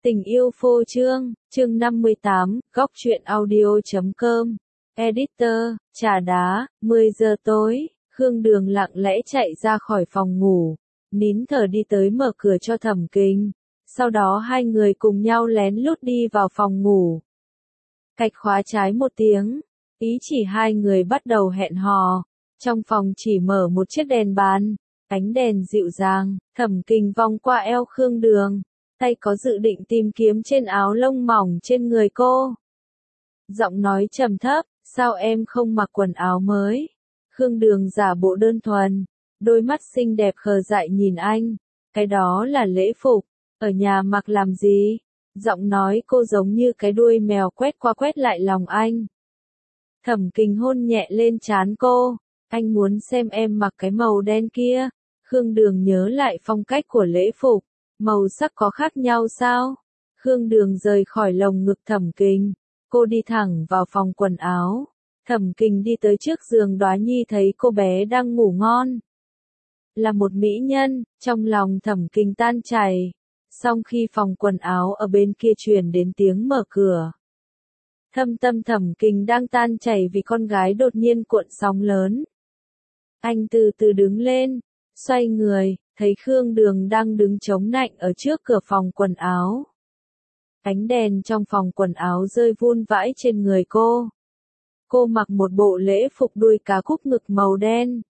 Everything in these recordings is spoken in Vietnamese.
Tình yêu phô trương, chương 58, góc truyện audio.com. Editor, trà đá, 10 giờ tối, Khương Đường lặng lẽ chạy ra khỏi phòng ngủ, nín thở đi tới mở cửa cho Thẩm Kình. Sau đó hai người cùng nhau lén lút đi vào phòng ngủ. Cạch khóa trái một tiếng, ý chỉ hai người bắt đầu hẹn hò. Trong phòng chỉ mở một chiếc đèn bàn, ánh đèn dịu dàng, Thẩm Kình vòng qua eo Khương Đường, tay có dự định tìm kiếm trên áo lông mỏng trên người cô. Giọng nói trầm thấp, sao em không mặc quần áo mới? Khương Đường giả bộ đơn thuần, đôi mắt xinh đẹp khờ dại nhìn anh, cái đó là lễ phục, ở nhà mặc làm gì? Giọng nói cô giống như cái đuôi mèo quét qua quét lại lòng anh. Thẩm Kình hôn nhẹ lên trán cô, anh muốn xem em mặc cái màu đen kia. Khương Đường nhớ lại phong cách của lễ phục, màu sắc có khác nhau sao? Khương Đường rời khỏi lồng ngực Thẩm Kình, cô đi thẳng vào phòng quần áo. Thẩm Kình đi tới trước giường Đóa Nhi thấy cô bé đang ngủ ngon. Là một mỹ nhân, trong lòng Thẩm Kình tan chảy. Song khi phòng quần áo ở bên kia truyền đến tiếng mở cửa, thâm tâm Thẩm Kình đang tan chảy vì con gái đột nhiên cuộn sóng lớn. Anh từ từ đứng lên, xoay người, thấy Khương Đường đang đứng chống nạnh ở trước cửa phòng quần áo. Ánh đèn trong phòng quần áo rơi vun vãi trên người cô. Cô mặc một bộ lễ phục đuôi cá cúc ngực màu đen,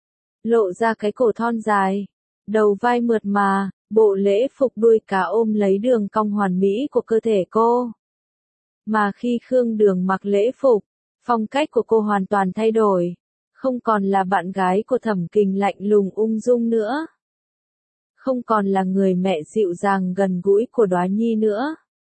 lộ ra cái cổ thon dài, đầu vai mượt mà, bộ lễ phục đuôi cá ôm lấy đường cong hoàn mỹ của cơ thể cô. Mà khi Khương Đường mặc lễ phục, phong cách của cô hoàn toàn thay đổi, không còn là bạn gái của Thẩm Kình lạnh lùng ung dung nữa. Không còn là người mẹ dịu dàng gần gũi của Đóa Nhi nữa.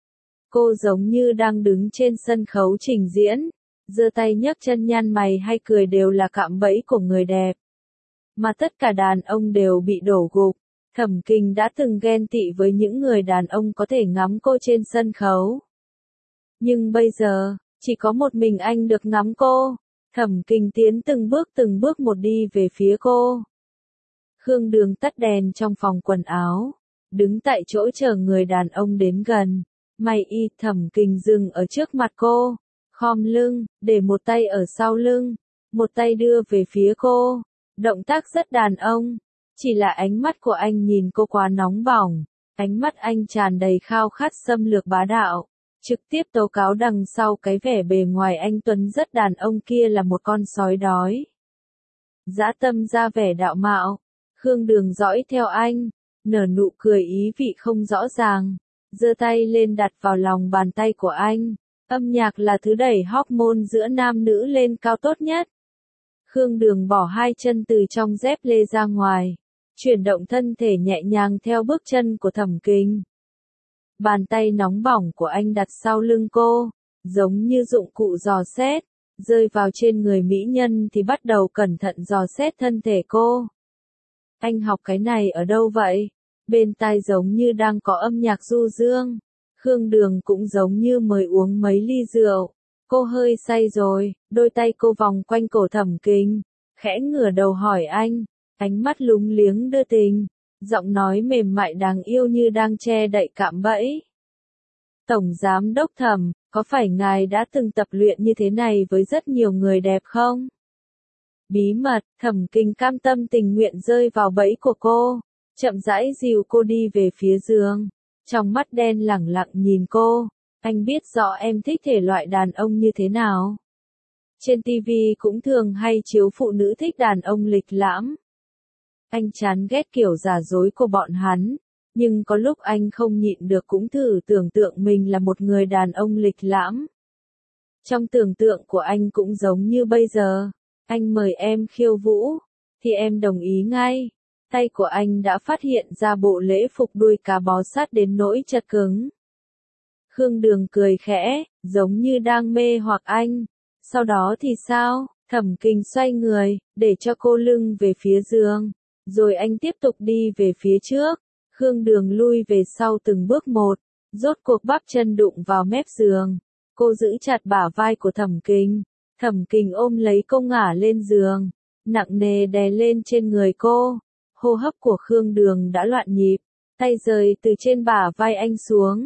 Cô giống như đang đứng trên sân khấu trình diễn, giơ tay nhấc chân nhăn mày hay cười đều là cạm bẫy của người đẹp. Mà tất cả đàn ông đều bị đổ gục. Thẩm Kình đã từng ghen tị với những người đàn ông có thể ngắm cô trên sân khấu. Nhưng bây giờ, chỉ có một mình anh được ngắm cô. Thẩm Kình tiến từng bước một đi về phía cô. Khương Đường tắt đèn trong phòng quần áo, đứng tại chỗ chờ người đàn ông đến gần. May y Thẩm Kình dừng ở trước mặt cô, khom lưng, để một tay ở sau lưng, một tay đưa về phía cô. Động tác rất đàn ông, chỉ là ánh mắt của anh nhìn cô quá nóng bỏng, ánh mắt anh tràn đầy khao khát xâm lược bá đạo, trực tiếp tố cáo đằng sau cái vẻ bề ngoài anh tuấn rất đàn ông kia là một con sói đói. Dã tâm ra vẻ đạo mạo, Khương Đường dõi theo anh, nở nụ cười ý vị không rõ ràng, giơ tay lên đặt vào lòng bàn tay của anh. Âm nhạc là thứ đẩy hormone giữa nam nữ lên cao tốt nhất. Khương Đường bỏ hai chân từ trong dép lê ra ngoài, chuyển động thân thể nhẹ nhàng theo bước chân của Thẩm Kình. Bàn tay nóng bỏng của anh đặt sau lưng cô, giống như dụng cụ dò xét, rơi vào trên người mỹ nhân thì bắt đầu cẩn thận dò xét thân thể cô. Anh học cái này ở đâu vậy? Bên tai giống như đang có âm nhạc du dương. Khương Đường cũng giống như mới uống mấy ly rượu. Cô hơi say rồi, đôi tay cô vòng quanh cổ Thẩm Kình, khẽ ngửa đầu hỏi anh, ánh mắt lúng liếng đưa tình, giọng nói mềm mại đáng yêu như đang che đậy cạm bẫy. Tổng giám đốc Thẩm, có phải ngài đã từng tập luyện như thế này với rất nhiều người đẹp không? Bí mật, Thẩm Kình cam tâm tình nguyện rơi vào bẫy của cô, chậm rãi dìu cô đi về phía giường, trong mắt đen lẳng lặng nhìn cô. Anh biết rõ em thích thể loại đàn ông như thế nào. Trên TV cũng thường hay chiếu phụ nữ thích đàn ông lịch lãm. Anh chán ghét kiểu giả dối của bọn hắn, nhưng có lúc anh không nhịn được cũng thử tưởng tượng mình là một người đàn ông lịch lãm. Trong tưởng tượng của anh cũng giống như bây giờ, anh mời em khiêu vũ, thì em đồng ý ngay. Tay của anh đã phát hiện ra bộ lễ phục đuôi cá bó sát đến nỗi chật cứng. Khương Đường cười khẽ, giống như đang mê hoặc anh. Sau đó thì sao? Thẩm Kình xoay người, để cho cô lưng về phía giường. Rồi anh tiếp tục đi về phía trước. Khương Đường lui về sau từng bước một. Rốt cuộc bắp chân đụng vào mép giường. Cô giữ chặt bả vai của Thẩm Kình. Thẩm Kình ôm lấy cô ngả lên giường. Nặng nề đè lên trên người cô. Hô hấp của Khương Đường đã loạn nhịp. Tay rời từ trên bả vai anh xuống.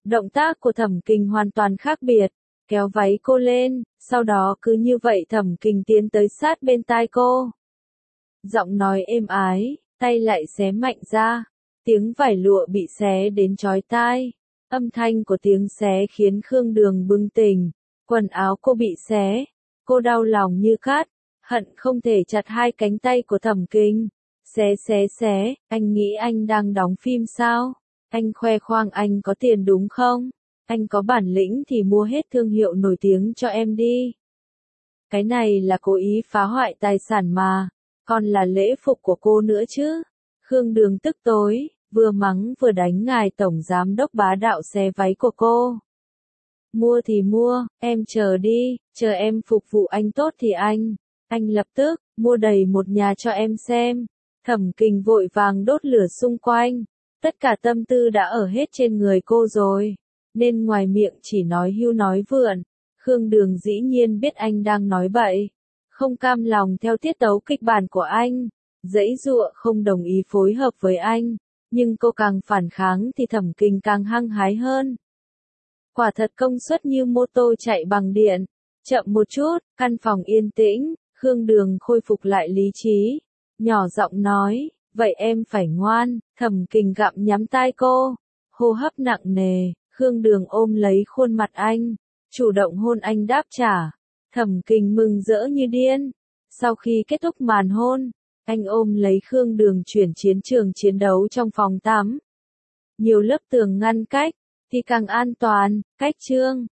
Động tác của Thẩm Kình hoàn toàn khác biệt, kéo váy cô lên, sau đó cứ như vậy Thẩm Kình tiến tới sát bên tai cô. Giọng nói êm ái, tay lại xé mạnh ra, tiếng vải lụa bị xé đến chói tai. Âm thanh của tiếng xé khiến Khương Đường bừng tỉnh, quần áo cô bị xé, cô đau lòng như cắt, hận không thể chặt hai cánh tay của Thẩm Kình. Xé, anh nghĩ anh đang đóng phim sao? Anh khoe khoang anh có tiền đúng không? Anh có bản lĩnh thì mua hết thương hiệu nổi tiếng cho em đi. Cái này là cố ý phá hoại tài sản mà, còn là lễ phục của cô nữa chứ. Khương Đường tức tối, vừa mắng vừa đánh ngài tổng giám đốc bá đạo xé váy của cô. Mua thì mua, em chờ đi, chờ em phục vụ anh tốt thì anh lập tức, mua đầy một nhà cho em xem. Thẩm Kình vội vàng đốt lửa xung quanh, tất cả tâm tư đã ở hết trên người cô rồi, nên ngoài miệng chỉ nói hưu nói vượn. Khương Đường dĩ nhiên biết anh đang nói bậy, không cam lòng theo tiết tấu kịch bản của anh, giãy giụa không đồng ý phối hợp với anh, nhưng cô càng phản kháng thì Thẩm Kình càng hăng hái hơn. Quả thật công suất như mô tô chạy bằng điện, chậm một chút, căn phòng yên tĩnh, Khương Đường khôi phục lại lý trí, nhỏ giọng nói, vậy em phải ngoan. Thẩm Kình gặm nhắm tai cô, hô hấp nặng nề, Khương Đường ôm lấy khuôn mặt anh, chủ động hôn anh đáp trả. Thẩm Kình mừng rỡ như điên. Sau khi kết thúc màn hôn, anh ôm lấy Khương Đường chuyển chiến trường chiến đấu trong phòng tắm. Nhiều lớp tường ngăn cách, thì càng an toàn, cách chương.